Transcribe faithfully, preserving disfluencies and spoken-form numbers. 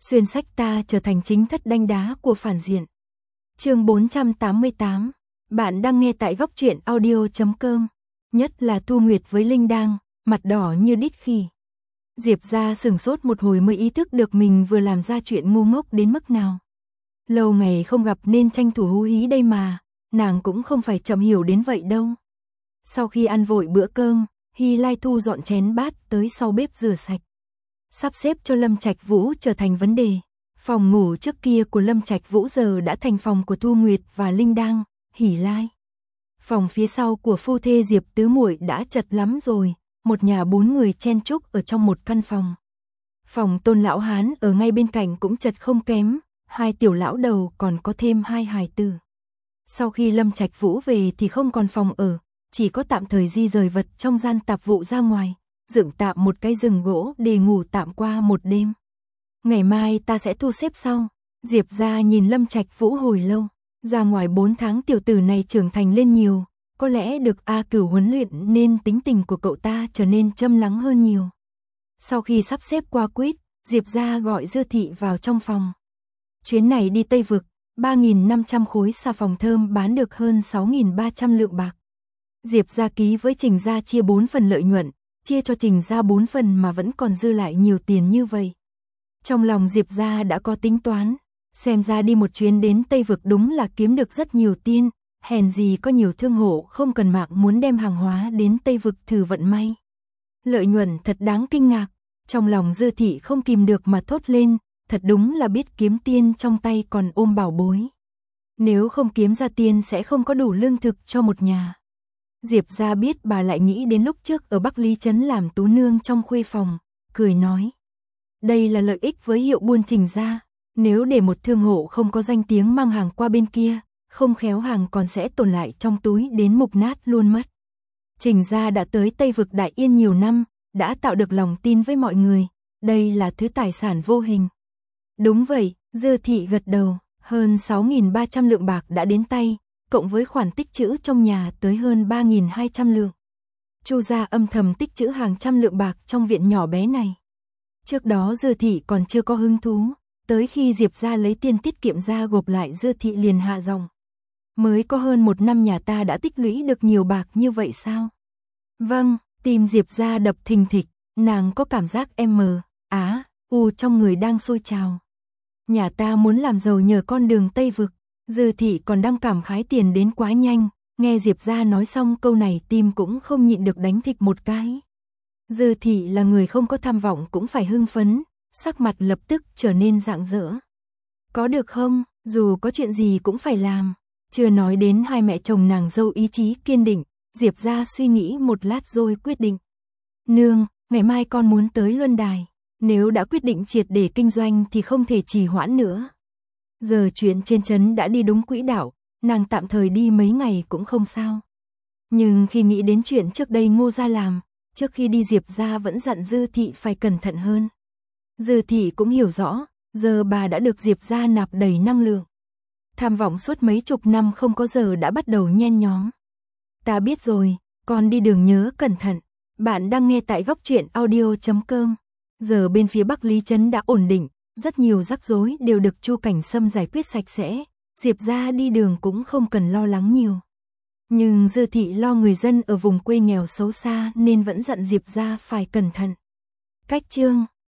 xuyên sách ta trở thành chính thất đanh đá của phản diện. Chương bốn trăm tám mươi tám. Bạn đang nghe tại góc truyện audio chấm com. Nhất là Thu Nguyệt với Linh Đang, mặt đỏ như đít khỉ. Diệp Gia sửng sốt một hồi mới ý thức được mình vừa làm ra chuyện ngu ngốc đến mức nào. Lâu ngày không gặp nên tranh thủ hú hí đây mà, nàng cũng không phải chậm hiểu đến vậy đâu. Sau khi ăn vội bữa cơm, Hy Lai thu dọn chén bát tới sau bếp rửa sạch. Sắp xếp cho Lâm Trạch Vũ trở thành vấn đề. Phòng ngủ trước kia của Lâm Trạch Vũ giờ đã thành phòng của Thu Nguyệt và Linh Đang, Hỷ Lai. Phòng phía sau của phu thê Diệp tứ muội đã chật lắm rồi, một nhà bốn người chen chúc ở trong một căn phòng. Phòng Tôn lão hán ở ngay bên cạnh cũng chật không kém, hai tiểu lão đầu còn có thêm hai hài tử. Sau khi Lâm Trạch Vũ về thì không còn phòng ở, chỉ có tạm thời di rời vật trong gian tạp vụ ra ngoài, dựng tạm một cái giường gỗ để ngủ tạm qua một đêm. Ngày mai ta sẽ thu xếp sau. Diệp Gia nhìn Lâm Trạch Vũ hồi lâu, ra ngoài bốn tháng tiểu tử này trưởng thành lên nhiều, có lẽ được A Cửu huấn luyện nên tính tình của cậu ta trở nên châm lắng hơn nhiều. Sau khi sắp xếp qua quýt, Diệp Gia gọi Dư Thị vào trong phòng. Chuyến này đi Tây Vực, ba nghìn năm trăm khối xà phòng thơm bán được hơn sáu nghìn ba trăm lượng bạc. Diệp Gia ký với Trình Gia chia bốn phần lợi nhuận, chia cho Trình Gia bốn phần mà vẫn còn dư lại nhiều tiền như vậy. Trong lòng Diệp Gia đã có tính toán, xem ra đi một chuyến đến Tây Vực đúng là kiếm được rất nhiều tiền, hèn gì có nhiều thương hộ không cần mạng muốn đem hàng hóa đến Tây Vực thử vận may. Lợi nhuận thật đáng kinh ngạc, trong lòng Dư Thị không kìm được mà thốt lên, thật đúng là biết kiếm tiền trong tay còn ôm bảo bối. Nếu không kiếm ra tiền sẽ không có đủ lương thực cho một nhà. Diệp Gia biết bà lại nghĩ đến lúc trước ở Bắc Lý Trấn làm tú nương trong khuê phòng, cười nói. Đây là lợi ích với hiệu buôn Trình Gia, nếu để một thương hộ không có danh tiếng mang hàng qua bên kia, không khéo hàng còn sẽ tồn lại trong túi đến mục nát luôn mất. Trình Gia đã tới Tây Vực Đại Yên nhiều năm, đã tạo được lòng tin với mọi người, đây là thứ tài sản vô hình. Đúng vậy, Dư Thị gật đầu, hơn sáu nghìn ba trăm lượng bạc đã đến tay, cộng với khoản tích trữ trong nhà tới hơn ba nghìn hai trăm lượng. Chu Gia âm thầm tích trữ hàng trăm lượng bạc trong viện nhỏ bé này. Trước đó Dư Thị còn chưa có hứng thú, tới khi Diệp Gia lấy tiền tiết kiệm ra gộp lại Dư Thị liền hạ giọng. Mới có hơn một năm nhà ta đã tích lũy được nhiều bạc như vậy sao? Vâng, tim Diệp Gia đập thình thịch, nàng có cảm giác em mờ, á, u trong người đang sôi trào. Nhà ta muốn làm giàu nhờ con đường Tây Vực. Dư Thị còn đang cảm khái tiền đến quá nhanh, nghe Diệp Gia nói xong câu này tim cũng không nhịn được đánh thịch một cái. Dư Thị là người không có tham vọng cũng phải hưng phấn, sắc mặt lập tức trở nên rạng rỡ. Có được không, dù có chuyện gì cũng phải làm. Chưa nói đến hai mẹ chồng nàng dâu ý chí kiên định, Diệp Gia suy nghĩ một lát rồi quyết định. Nương, ngày mai con muốn tới Luân Đài, nếu đã quyết định triệt để kinh doanh thì không thể trì hoãn nữa. Giờ chuyện trên trấn đã đi đúng quỹ đạo, nàng tạm thời đi mấy ngày cũng không sao. Nhưng khi nghĩ đến chuyện trước đây Ngô Gia làm, trước khi đi Diệp Gia vẫn dặn Dư Thị phải cẩn thận hơn. Dư Thị cũng hiểu rõ, giờ bà đã được Diệp Gia nạp đầy năng lượng. Tham vọng suốt mấy chục năm không có giờ đã bắt đầu nhen nhóm. Ta biết rồi, con đi đường nhớ cẩn thận. Bạn đang nghe tại góc truyện audio chấm com. Giờ bên phía Bắc Lý Trấn đã ổn định, rất nhiều rắc rối đều được Chu Cảnh Sâm giải quyết sạch sẽ, Diệp Gia đi đường cũng không cần lo lắng nhiều. Nhưng Dư Thị lo người dân ở vùng quê nghèo xấu xa nên vẫn dặn Diệp Gia phải cẩn thận. Cách chương